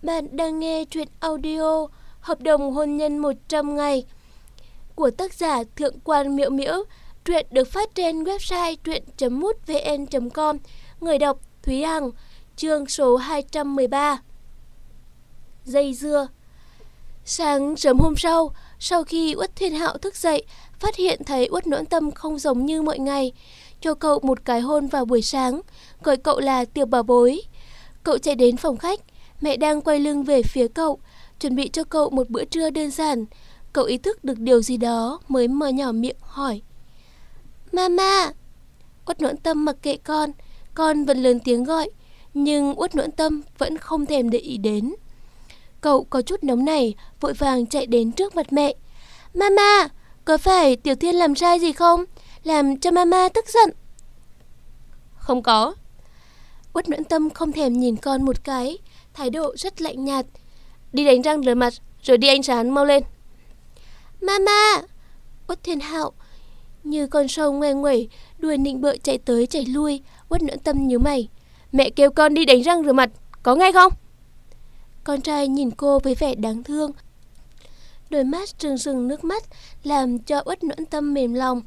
Bạn đang nghe truyện audio Hợp đồng hôn nhân 100 ngày của tác giả Thượng quan Miễu Miễu. Truyện được phát trên website truyện.mútvn.com. Người đọc Thúy Hằng. Chương số 213. Dây dưa. Sáng sớm hôm sau khi Uất Thiên Hạo thức dậy, phát hiện thấy Uất Noãn Tâm không giống như mọi ngày, cho cậu một cái hôn vào buổi sáng, gọi cậu là tiểu bảo bối. Cậu chạy đến phòng khách, mẹ đang quay lưng về phía cậu, chuẩn bị cho cậu một bữa trưa đơn giản. Cậu ý thức được điều gì đó mới mở nhỏ miệng hỏi: Mama. Uất Noãn Tâm mặc kệ con vẫn lớn tiếng gọi, nhưng Uất Noãn Tâm vẫn không thèm để ý đến. Cậu có chút nóng nảy, vội vàng chạy đến trước mặt mẹ. Mama, có phải Tiểu Thiên làm sai gì không? Làm cho mama tức giận. Không có. Uất Noãn Tâm không thèm nhìn con một cái, thái độ rất lạnh nhạt. Đi đánh răng rửa mặt, rồi đi ánh sáng, mau lên. Mama. Uất Thiên Hạo như con sâu ngoe nguẩy, đuôi nịnh bợ chạy tới chạy lui. Uất Noãn Tâm nhíu mày. Mẹ kêu con đi đánh răng rửa mặt, có nghe không? Con trai nhìn cô với vẻ đáng thương, đôi mắt rưng rưng nước mắt, làm cho Uất Noãn Tâm mềm lòng.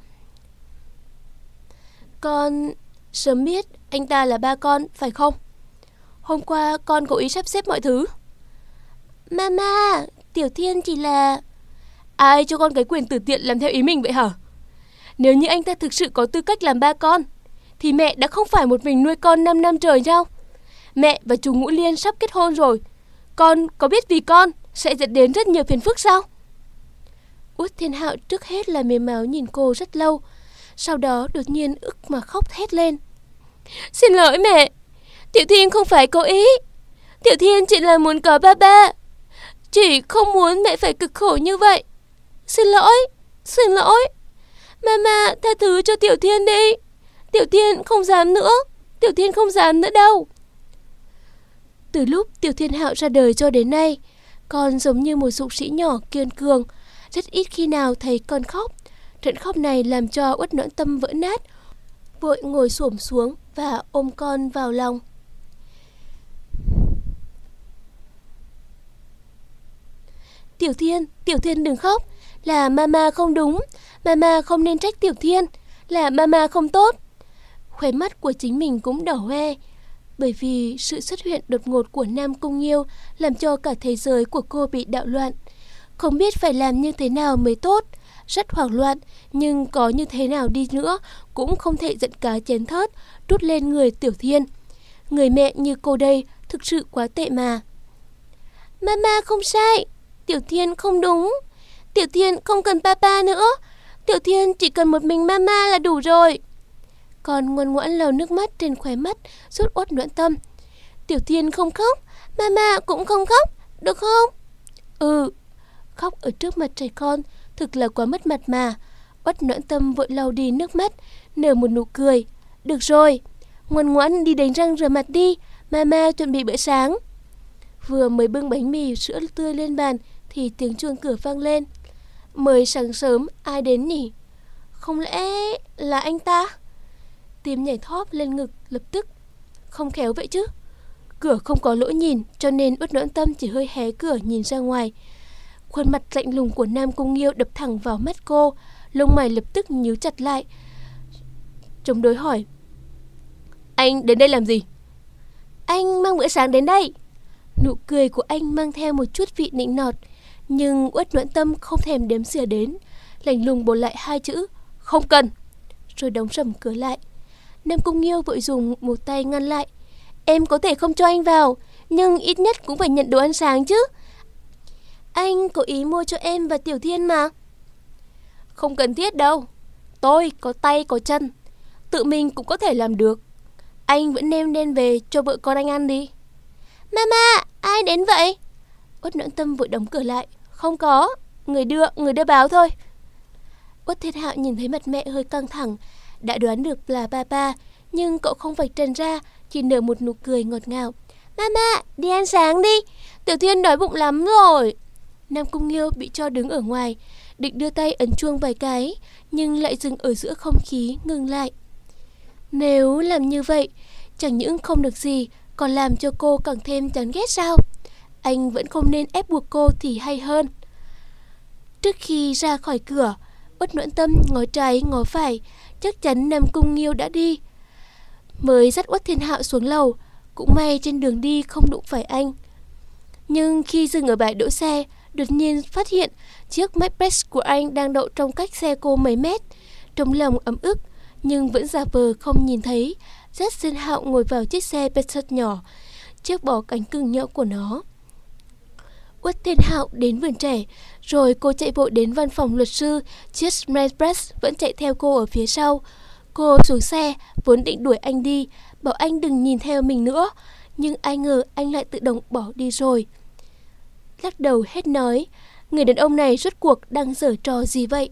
Con sớm biết anh ta là ba con, phải không? Hôm qua con cố ý sắp xếp mọi thứ. Mama, Tiểu Thiên chỉ là... Ai cho con cái quyền tùy tiện làm theo ý mình vậy hả? Nếu như anh ta thực sự có tư cách làm ba con, thì mẹ đã không phải một mình nuôi con 5 năm trời sao? Mẹ và chú Ngũ Liên sắp kết hôn rồi, con có biết vì con sẽ dẫn đến rất nhiều phiền phức sao? Uất Thiên Hạo trước hết là mềm máu nhìn cô rất lâu, sau đó đột nhiên ức mà khóc thét lên. Xin lỗi mẹ, Tiểu Thiên không phải cố ý. Tiểu Thiên chỉ là muốn có ba, chỉ không muốn mẹ phải cực khổ như vậy. Xin lỗi. Mama tha thứ cho Tiểu Thiên đi. Tiểu Thiên không dám nữa đâu. Từ lúc Tiểu Thiên Hạo ra đời cho đến nay, con giống như một dũng sĩ nhỏ kiên cường, rất ít khi nào thấy con khóc. Trận khóc này làm cho Uất Noãn Tâm vỡ nát, vội ngồi xổm xuống và ôm con vào lòng. Tiểu Thiên đừng khóc, là mama không đúng, mama không nên trách Tiểu Thiên, là mama không tốt. Khóe mắt của chính mình cũng đỏ hoe, bởi vì sự xuất hiện đột ngột của Nam Cung Nghiêu làm cho cả thế giới của cô bị đạo loạn. Không biết phải làm như thế nào mới tốt, rất hoảng loạn, nhưng có như thế nào đi nữa cũng không thể giận cá chém thớt trút lên người Tiểu Thiên. Người mẹ như cô đây thực sự quá tệ mà. Mama không sai, Tiểu Thiên không đúng. Tiểu Thiên không cần papa nữa, Tiểu Thiên chỉ cần một mình mama là đủ rồi. Con ngoan ngoãn lau nước mắt trên khóe mắt giúp Uất Noãn Tâm. Tiểu Thiên không khóc, mama cũng không khóc, được không? Khóc ở trước mặt trẻ con thực là quá mất mặt mà. Uất Noãn Tâm vội lau đi nước mắt, nở một nụ cười. Được rồi, ngoan ngoãn đi đánh răng rửa mặt đi, mama chuẩn bị bữa sáng. Vừa mới bưng bánh mì sữa tươi lên bàn thì tiếng chuông cửa vang lên. Mới sáng sớm ai đến nhỉ? Không lẽ là anh ta? Tim nhảy thóp lên ngực lập tức. Không khéo vậy chứ. Cửa không có lỗ nhìn, cho nên Uất Noãn Tâm chỉ hơi hé cửa nhìn ra ngoài. Khuôn mặt lạnh lùng của Nam Cung Nghiêu đập thẳng vào mắt cô, lông mày lập tức nhíu chặt lại, chống đối hỏi: Anh đến đây làm gì? Anh mang bữa sáng đến đây. Nụ cười của anh mang theo một chút vị nịnh nọt, nhưng Uất Noãn Tâm không thèm đếm xỉa đến, lạnh lùng bổ lại hai chữ: Không cần, rồi đóng sầm cửa lại. Nam Cung Nghiêu vội dùng một tay ngăn lại. Em có thể không cho anh vào, nhưng ít nhất cũng phải nhận đồ ăn sáng chứ. Anh cố ý mua cho em và Tiểu Thiên mà. Không cần thiết đâu, tôi có tay có chân, tự mình cũng có thể làm được. Anh vẫn đem về cho vợ con anh ăn đi. Mama, ai đến vậy? Uất Noãn Tâm vội đóng cửa lại. Không có, người đưa báo thôi. Uất Thiên Hạo nhìn thấy mặt mẹ hơi căng thẳng, đã đoán được là papa, nhưng cậu không vạch trần ra, chỉ nở một nụ cười ngọt ngào. Mama, đi ăn sáng đi, Tiểu Thiên đói bụng lắm rồi. Nam Cung Nghiêu bị cho đứng ở ngoài, định đưa tay ấn chuông vài cái, nhưng lại dừng ở giữa không khí, ngừng lại. Nếu làm như vậy, chẳng những không được gì, còn làm cho cô càng thêm chán ghét sao? anh vẫn không nên ép buộc cô thì hay hơn. Trước khi ra khỏi cửa, Uất Noãn Tâm ngó trái ngó phải, chắc chắn Nam Cung Nghiêu đã đi. Mới dắt Uất Thiên Hạo xuống lầu, cũng may trên đường đi không đụng phải anh. Nhưng khi dừng ở bãi đỗ xe, đột nhiên phát hiện chiếc Macbeth của anh đang đậu trong cách xe cô mấy mét. Trong lòng ấm ức, nhưng vẫn giả vờ không nhìn thấy, dắt Thiên Hạo ngồi vào chiếc xe Passat nhỏ, chiếc bỏ cánh cứng nhỡ của nó. Uất Thiên Hạo đến vườn trẻ, rồi cô chạy vội đến văn phòng luật sư, chiếc Macbeth vẫn chạy theo cô ở phía sau. Cô xuống xe, vốn định đuổi anh đi, bảo anh đừng nhìn theo mình nữa, nhưng ai ngờ anh lại tự động bỏ đi rồi. Lắc đầu hết nói, người đàn ông này rốt cuộc đang giở trò gì vậy?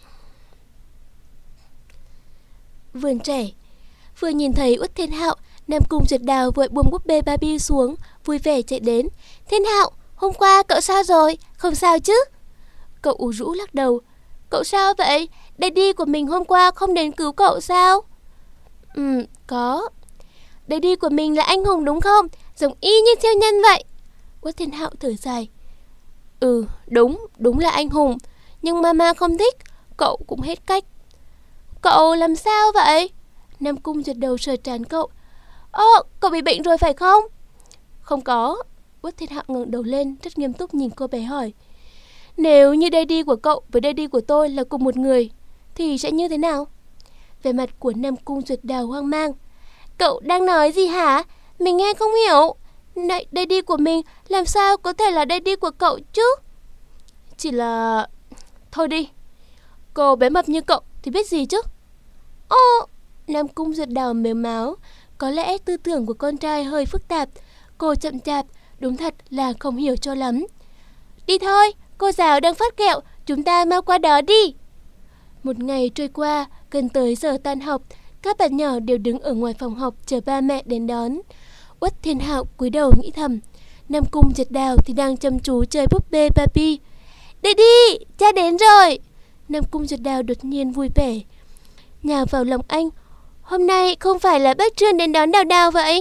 Vườn trẻ. Vừa nhìn thấy Uất Thiên Hạo, Nam Cung Duyệt Đào vội buông búp bê Barbie xuống, vui vẻ chạy đến. Thiên Hạo, hôm qua cậu sao rồi? Không sao chứ? Cậu ủ rũ lắc đầu. Cậu sao vậy? Daddy của mình hôm qua không đến cứu cậu sao? Có. Daddy của mình là anh hùng đúng không? Giống y như siêu nhân vậy. Uất Thiên Hạo thở dài. Đúng là anh hùng. Nhưng mama không thích, cậu cũng hết cách. Cậu làm sao vậy? Nam Cung Duyệt Đầu sờ trán cậu. Cậu bị bệnh rồi phải không? Không có. Uất Thiên Hạo ngẩng đầu lên, rất nghiêm túc nhìn cô bé hỏi. Nếu như daddy của cậu với daddy của tôi là cùng một người, thì sẽ như thế nào? Vẻ mặt của Nam Cung Duyệt Đào hoang mang. Cậu đang nói gì hả? Mình nghe không hiểu. Daddy của mình làm sao có thể là daddy của cậu chứ? Chỉ là... Thôi đi. Cô bé mập như cậu thì biết gì chứ? Nam Cung Duyệt Đào mếu máo. Có lẽ tư tưởng của con trai hơi phức tạp. Cô chậm chạp, đúng thật là không hiểu cho lắm. Đi thôi, cô giáo đang phát kẹo, chúng ta mau qua đó đi. Một ngày trôi qua, gần tới giờ tan học, các bạn nhỏ đều đứng ở ngoài phòng học chờ ba mẹ đến đón. Uất Thiên Hạo cúi đầu nghĩ thầm. Nam Cung Duyệt Đào thì đang chăm chú chơi búp bê Barbie. Daddy, cha đến rồi. Nam Cung Duyệt Đào đột nhiên vui vẻ, nhào vào lòng anh. Hôm nay không phải là bác Trương đến đón Đào Đào vậy?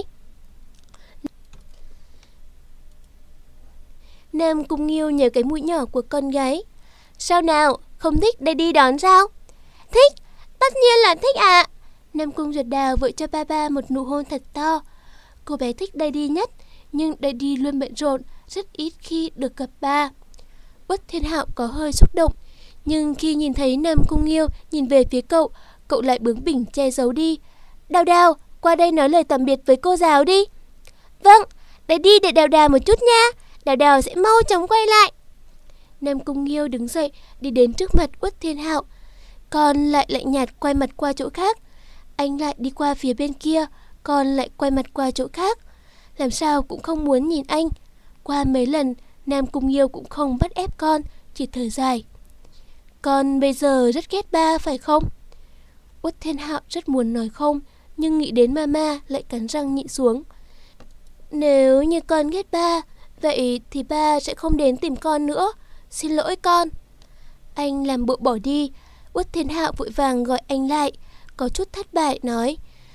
Nam Cung Nghiêu nhờ cái mũi nhỏ của con gái. Sao nào, không thích daddy đón sao? Thích, tất nhiên là thích ạ. Nam Cung Duyệt Đào vội cho ba một nụ hôn thật to. Cô bé thích daddy nhất, nhưng daddy luôn bận rộn, rất ít khi được gặp ba. Uất Thiên Hạo có hơi xúc động, nhưng khi nhìn thấy Nam Cung Nghiêu nhìn về phía cậu, cậu lại bướng bỉnh che giấu đi. Đào Đào, qua đây nói lời tạm biệt với cô giáo đi. Vâng, daddy để Đào Đào một chút nha. Đào Đào sẽ mau chóng quay lại. Nam Cung Nghiêu đứng dậy, đi đến trước mặt Uất Thiên Hạo. Con lại lạnh nhạt quay mặt qua chỗ khác. Anh lại đi qua phía bên kia, con lại quay mặt qua chỗ khác. Làm sao cũng không muốn nhìn anh. Qua mấy lần, Nam Cung Nghiêu cũng không bắt ép con, chỉ thở dài. Con bây giờ rất ghét ba phải không? Uất Thiên Hạo rất muốn nói không, nhưng nghĩ đến mama lại cắn răng nhịn xuống. Nếu như con ghét ba, vậy thì ba sẽ không đến tìm con nữa. Xin lỗi con. Anh làm bộ bỏ đi. Uất Thiên Hạo vội vàng gọi anh lại, có chút thất bại nói.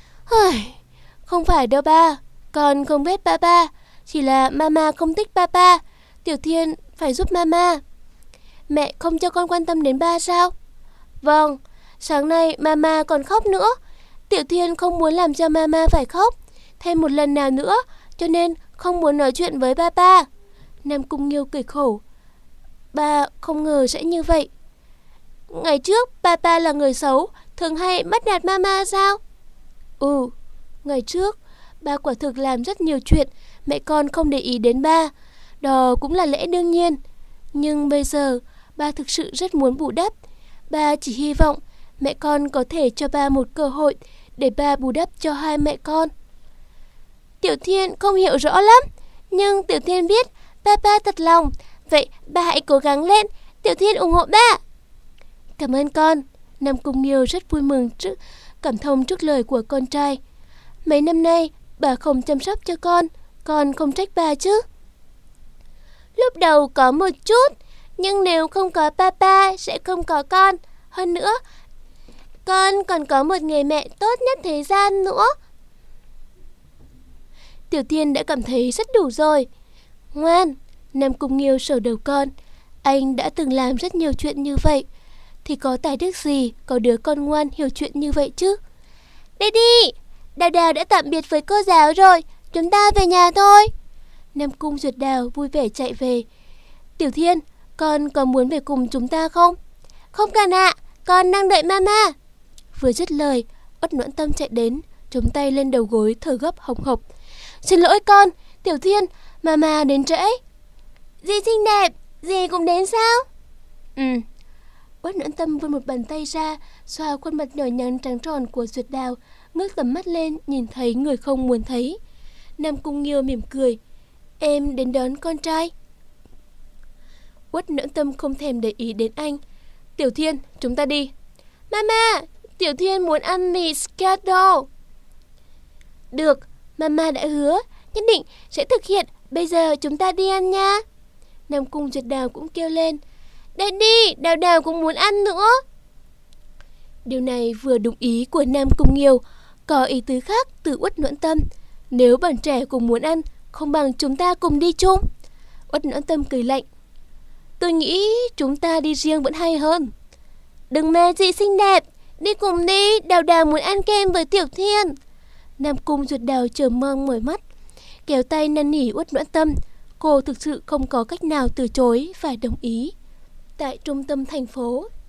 Không phải đâu ba, con không ghét ba, chỉ là mama không thích ba. Tiểu Thiên phải giúp mama. Mẹ không cho con quan tâm đến ba sao? Vâng, sáng nay mama còn khóc nữa. Tiểu Thiên không muốn làm cho mama phải khóc thêm một lần nào nữa, cho nên không muốn nói chuyện với ba. Nam Cung Nghiêu cười khổ. Ba không ngờ sẽ như vậy. Ngày trước ba là người xấu, thường hay bắt nạt mama sao? Ngày trước ba quả thực làm rất nhiều chuyện mẹ con không để ý đến ba. Đó cũng là lẽ đương nhiên. Nhưng bây giờ ba thực sự rất muốn bù đắp. Ba chỉ hy vọng mẹ con có thể cho ba một cơ hội để ba bù đắp cho hai mẹ con. Tiểu Thiên không hiểu rõ lắm, nhưng Tiểu Thiên biết ba thật lòng. Vậy ba hãy cố gắng lên, Tiểu Thiên ủng hộ ba. Cảm ơn con. Nam Cung Nghiêu rất vui mừng cảm thông trước lời của con trai. Mấy năm nay bà không chăm sóc cho con không trách bà chứ? Lúc đầu có một chút, nhưng nếu không có ba sẽ không có con. Hơn nữa, con còn có một người mẹ tốt nhất thế gian nữa. Tiểu Thiên đã cảm thấy rất đủ rồi. Ngoan, Nam Cung Nghiêu sờ đầu con. Anh đã từng làm rất nhiều chuyện như vậy, thì có tài đức gì có đứa con ngoan hiểu chuyện như vậy chứ. Daddy, Đào Đào đã tạm biệt với cô giáo rồi, chúng ta về nhà thôi. Nam Cung Duyệt Đào vui vẻ chạy về. Tiểu Thiên, con có muốn về cùng chúng ta không? Không cần ạ, con đang đợi mama. Vừa dứt lời, Uất Noãn Tâm chạy đến, chống tay lên đầu gối thở gấp hồng hộc. Xin lỗi con, Tiểu Thiên, mama đến trễ. Dì xinh đẹp, dì cũng đến sao? Uất Noãn Tâm vươn một bàn tay ra, xoa khuôn mặt nhỏ nhắn trắng tròn của Duyệt Đào, ngước tầm mắt lên nhìn thấy người không muốn thấy. Nam Cung Nghiêu mỉm cười. Em đến đón con trai. Uất Noãn Tâm không thèm để ý đến anh. Tiểu Thiên, chúng ta đi. Mama, Tiểu Thiên muốn ăn mì scatdo. Được, mama đã hứa, nhất định sẽ thực hiện. Bây giờ chúng ta đi ăn nha. Nam Cung Duyệt Đào cũng kêu lên. Daddy, Đào Đào cũng muốn ăn nữa. Điều này vừa đúng ý của Nam Cung Nghiêu, có ý tứ khác từ Uất Noãn Tâm. Nếu bọn trẻ cùng muốn ăn, không bằng chúng ta cùng đi chung. Uất Noãn Tâm cười lạnh. Tôi nghĩ chúng ta đi riêng vẫn hay hơn. Đừng mà chị xinh đẹp, đi cùng đi, Đào Đào muốn ăn kem với Tiểu Thiên. Nam Cung Duyệt Đào chờ mong mỏi mắt, kéo tay năn nỉ Uất Noãn Tâm. Cô thực sự không có cách nào từ chối, phải đồng ý. Tại trung tâm thành phố,